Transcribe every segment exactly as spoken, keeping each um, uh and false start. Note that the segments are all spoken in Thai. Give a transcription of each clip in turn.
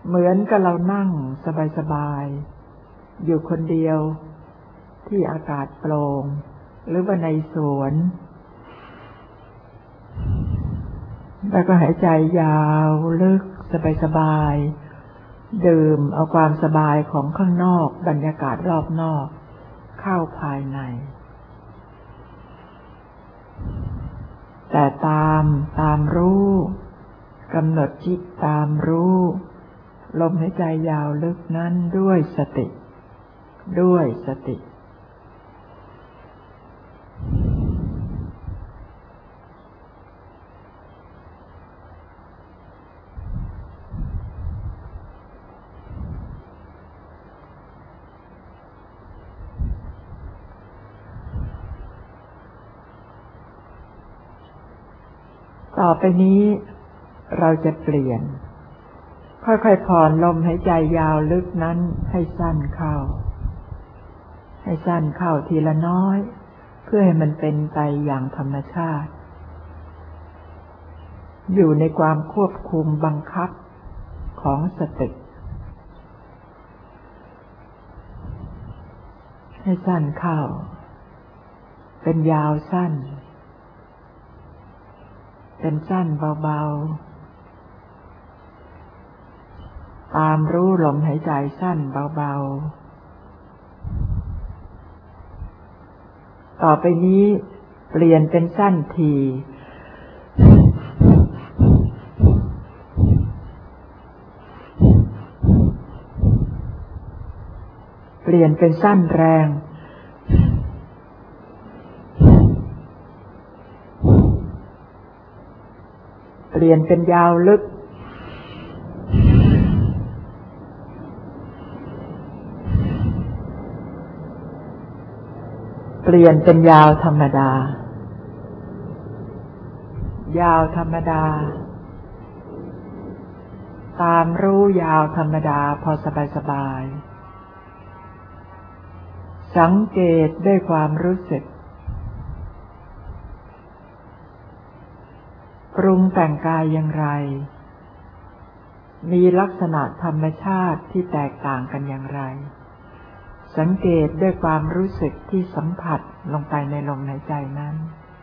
เหมือนกับเรานั่งสบายๆอยู่คนเดียวที่อากาศโปร่งหรือว่าในสวนแล้วก็หายใจยาวลึกสบายๆดื่มเอาความสบายของข้างนอกบรรยากาศรอบนอกเข้าภายในแต่ตามตามรู้กำหนดจิตตามรู้ลมหายใจยาวลึกนั้นด้วยสติด้วยสติต่อไปนี้เราจะเปลี่ยนค่อยๆผ่อนลมหายใจยาวลึกนั้นให้สั้นเข้าให้สั้นเข้าทีละน้อยเพื่อให้มันเป็นไปอย่างธรรมชาติอยู่ในความควบคุมบังคับของสติให้สั้นเข้าเป็นยาวสั้นเป็นสั้นเบาๆตามรู้ลมหายใจสั้นเบาๆต่อไปนี้เปลี่ยนเป็นสั้นทีเปลี่ยนเป็นสั้นแรงเปลี่ยนเป็นยาวลึกเปลี่ยนเป็นยาวธรรมดายาวธรรมดาตามรู้ยาวธรรมดาพอสบายๆสังเกตด้วยความรู้สึกปรุงแต่งกายอย่างไรมีลักษณะธรรมชาติที่แตกต่างกันอย่างไรสังเกตด้วยความรู้สึกที่สัมผัสลงไปในลมหายใจนั้น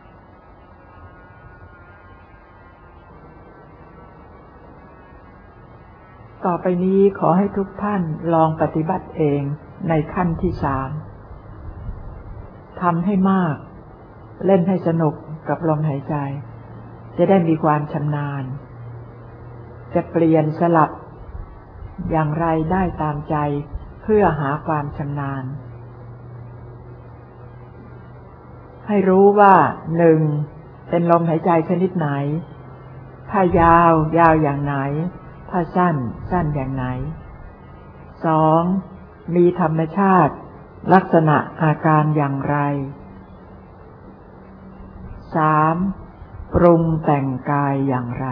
ต่อไปนี้ขอให้ทุกท่านลองปฏิบัติเองในขั้นที่สามทำให้มากเล่นให้สนุกกับลมหายใจจะได้มีความชำนาญจะเปลี่ยนสลับอย่างไรได้ตามใจเพื่อหาความชำนาญให้รู้ว่าหนึ่งเป็นลมหายใจชนิดไหนถ้ายาวยาวอย่างไหนถ้าสั้นสั้นอย่างไหนสองมีธรรมชาติลักษณะอาการอย่างไรสามปรุงแต่งกายอย่างไร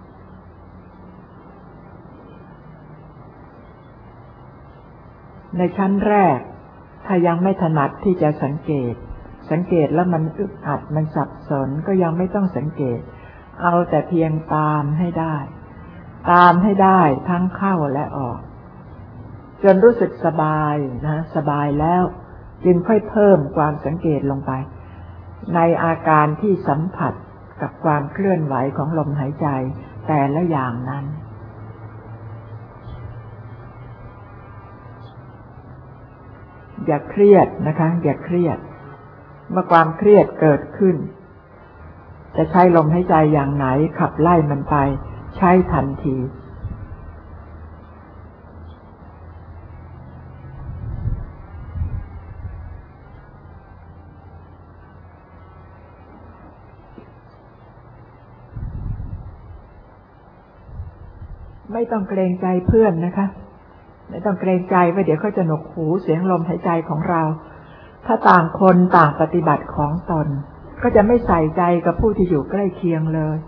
ในชั้นแรกถ้ายังไม่ถนัดที่จะสังเกตสังเกตแล้วมันอึดอัดมันสับสนก็ยังไม่ต้องสังเกตเอาแต่เพียงตามให้ได้ตามให้ได้ทั้งเข้าและออกจนรู้สึกสบายนะสบายแล้วจึงค่อยเพิ่มความสังเกตลงไปในอาการที่สัมผัสกับความเคลื่อนไหวของลมหายใจแต่ละอย่างนั้นอย่าเครียดนะคะอย่าเครียดเมื่อความเครียดเกิดขึ้นจะใช้ลมหายใจอย่างไหนขับไล่มันไปใช้ทันทีไม่ต้องเกรงใจเพื่อนนะคะไม่ต้องเกรงใจว่าเดี๋ยวเขาจะหนวกหูเสียงลมหายใจของเราถ้าต่างคนต่างปฏิบัติของตนก็จะไม่ใส่ใจกับผู้ที่อยู่ใกล้เคียงเลย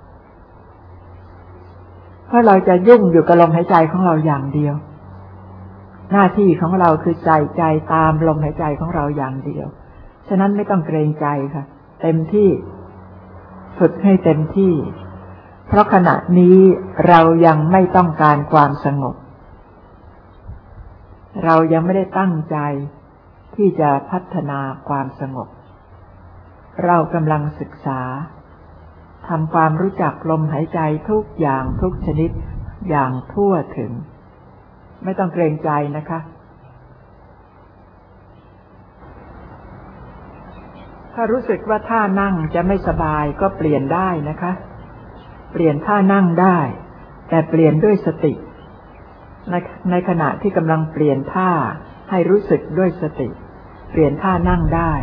เพราะเราจะยุ่งอยู่กับลมหายใจของเราอย่างเดียวหน้าที่ของเราคือใส่ใจตามลมหายใจของเราอย่างเดียวฉะนั้นไม่ต้องเกรงใจค่ะเต็มที่ฝึกให้เต็มที่เพราะขณะนี้เรายังไม่ต้องการความสงบเรายังไม่ได้ตั้งใจที่จะพัฒนาความสงบเรากำลังศึกษาทำความรู้จักลมหายใจทุกอย่างทุกชนิดอย่างทั่วถึงไม่ต้องเกรงใจนะคะถ้ารู้สึกว่าท่านั่งจะไม่สบายก็เปลี่ยนได้นะคะเปลี่ยนท่านั่งได้แต่เปลี่ยนด้วยสติในในขณะที่กำลังเปลี่ยนท่าให้รู้สึกด้วยสติเปลี่ยนท่านั่งได้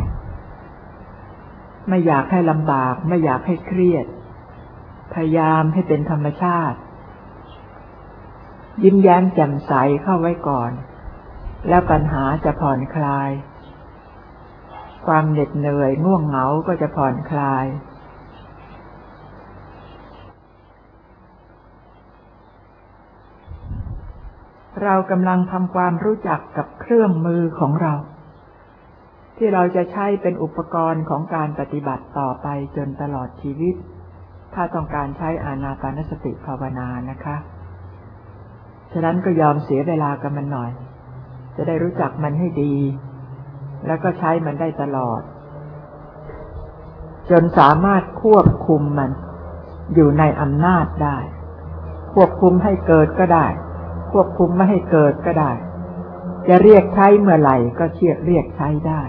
ไม่อยากให้ลำบากไม่อยากให้เครียดพยายามให้เป็นธรรมชาติยิ้มแย้มแจ่มใสเข้าไว้ก่อนแล้วปัญหาจะผ่อนคลายความเหน็ดเหนื่อยง่วงเหงาก็จะผ่อนคลายเรากำลังทำความรู้จักกับเครื่องมือของเราที่เราจะใช้เป็นอุปกรณ์ของการปฏิบัติต่อไปจนตลอดชีวิตถ้าต้องการใช้อานาปานสติภาวนานะคะฉะนั้นก็ยอมเสียเวลากับมันหน่อยจะได้รู้จักมันให้ดีแล้วก็ใช้มันได้ตลอดจนสามารถควบคุมมันอยู่ในอำนาจได้ควบคุมให้เกิดก็ได้ควบคุมไม่ให้เกิดก็ได้จะเรียกใช้เมื่อไหร่ก็เชี่ยเรียกใช้ได้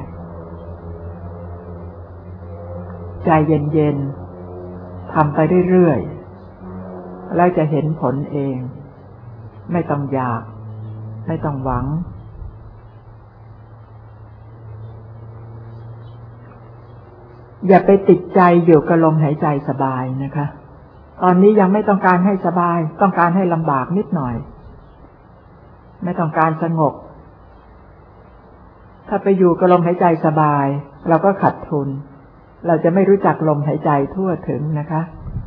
ใจเย็นๆทำไปเรื่อยๆแล้วจะเห็นผลเองไม่ต้องอยากไม่ต้องหวังอย่าไปติดใจอยู่กับลมหายใจสบายนะคะตอนนี้ยังไม่ต้องการให้สบายต้องการให้ลำบากนิดหน่อยไม่ต้องการสงบถ้าไปอยู่กับลมหายใจสบายเราก็ขาดทุนเราจะไม่รู้จักลมหายใจทั่วถึงนะคะ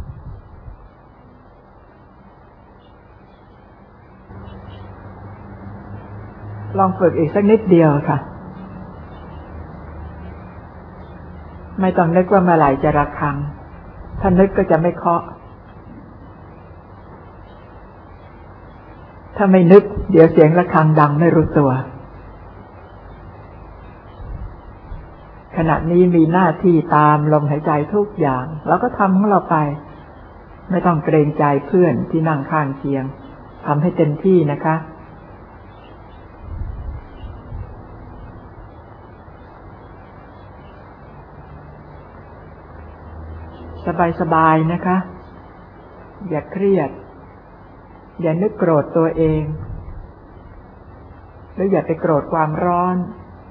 ลองฝึกอีกสักนิดเดียวค่ะไม่ต้องนึกว่าเมื่อไหร่จะระฆังถ้านึกก็จะไม่เคาะถ้าไม่นึกเดี๋ยวเสียงระฆังดังไม่รู้ตัวขณะนี้มีหน้าที่ตามลมหายใจทุกอย่างเราก็ทำของเราไปไม่ต้องเกรงใจเพื่อนที่นั่งข้างเคียงทำให้เต็มที่นะคะสบายๆนะคะอย่าเครียดอย่านึกโกรธตัวเองหรืออย่าไปโกรธความร้อน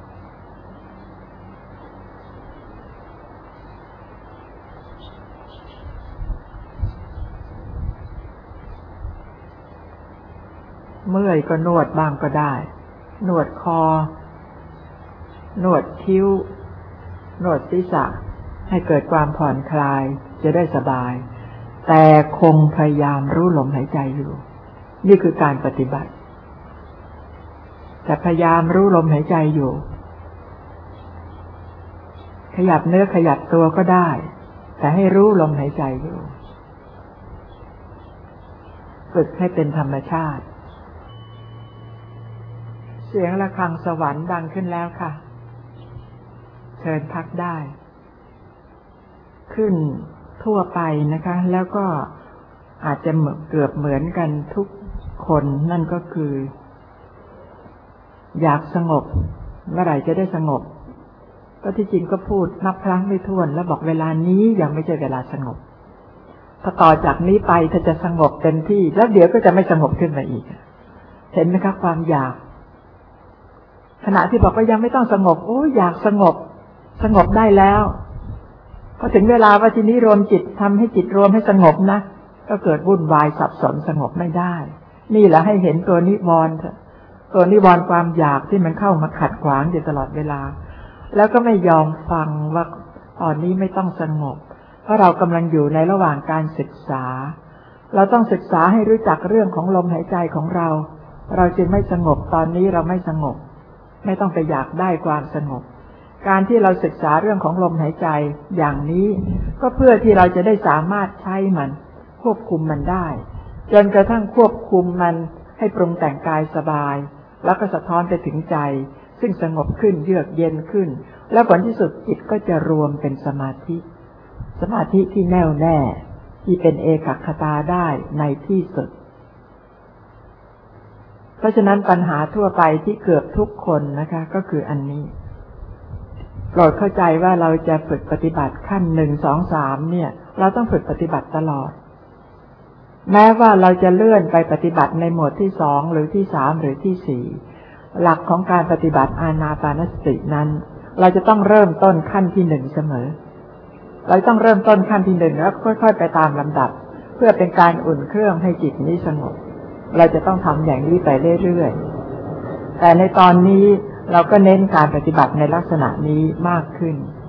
เมื่อยก็นวดบ้างก็ได้นวดคอนวดคิ้วนวดศีรษะให้เกิดความผ่อนคลายจะได้สบายแต่คงพยายามรู้ลมหายใจอยู่นี่คือการปฏิบัติแต่พยายามรู้ลมหายใจอยู่ขยับเนื้อขยับตัวก็ได้แต่ให้รู้ลมหายใจอยู่ฝึกให้เป็นธรรมชาติเสียงระฆังสวรรค์ดังขึ้นแล้วค่ะเชิญพักได้ขึ้นทั่วไปนะคะแล้วก็อาจจะเกือบเหมือนกันทุกคนนั่นก็คืออยากสงบเมื่อไหร่จะได้สงบก็ที่จริงก็พูดนับครั้งไม่ถ้วนแล้วบอกเวลานี้ยังไม่ใช่เวลาสงบถ้าต่อจากนี้ไปถ้าจะสงบเต็มที่แล้วเดี๋ยวก็จะไม่สงบขึ้นมาอีกเห็นไหมคะความอยากขณะที่บอกว่ายังไม่ต้องสงบโอ้อยากสงบสงบได้แล้วพอถึงเวลาว่าทีนี้รวมจิตทำให้จิตรวมให้สงบนะก็เกิดวุ่นวายสับสนสงบไม่ได้นี่แหละให้เห็นตัวนิวรณ์ตัวนิวรณ์ความอยากที่มันเข้ามาขัดขวางอยู่ตลอดเวลาแล้วก็ไม่ยอมฟังว่าตอนนี้ไม่ต้องสงบเพราะเรากำลังอยู่ในระหว่างการศึกษาเราต้องศึกษาให้รู้จักเรื่องของลมหายใจของเราเราจึงไม่สงบตอนนี้เราไม่สงบไม่ต้องไปอยากได้ความสงบการที่เราศึกษาเรื่องของลมหายใจอย่างนี้ก็เพื่อที่เราจะได้สามารถใช้มันควบคุมมันได้จนกระทั่งควบคุมมันให้ปรุงแต่งกายสบายแล้วก็สะท้อนไปถึงใจซึ่งสงบขึ้นเยือกเย็นขึ้นแล้วผลที่สุดจิตก็จะรวมเป็นสมาธิสมาธิที่แน่วแน่ที่เป็นเอกคตาได้ในที่สุดเพราะฉะนั้นปัญหาทั่วไปที่เกือบทุกคนนะคะก็คืออันนี้โปรดเข้าใจว่าเราจะฝึกปฏิบัติขั้นหนึ่งสองสามเนี่ยเราต้องฝึกปฏิบัติตลอดแม้ว่าเราจะเลื่อนไปปฏิบัติในหมวดที่สองหรือที่สามหรือที่สี่หลักของการปฏิบัติอานาปานสตินั้นเราจะต้องเริ่มต้นขั้นที่หนึ่งเสมอเราต้องเริ่มต้นขั้นที่หนึ่งแล้วค่อยๆไปตามลำดับเพื่อเป็นการอุ่นเครื่องให้จิตนี้สงบเราจะต้องทำอย่างนี้ไปเรื่อยๆแต่ในตอนนี้เราก็เน้นการปฏิบัติในลักษณะนี้มากขึ้น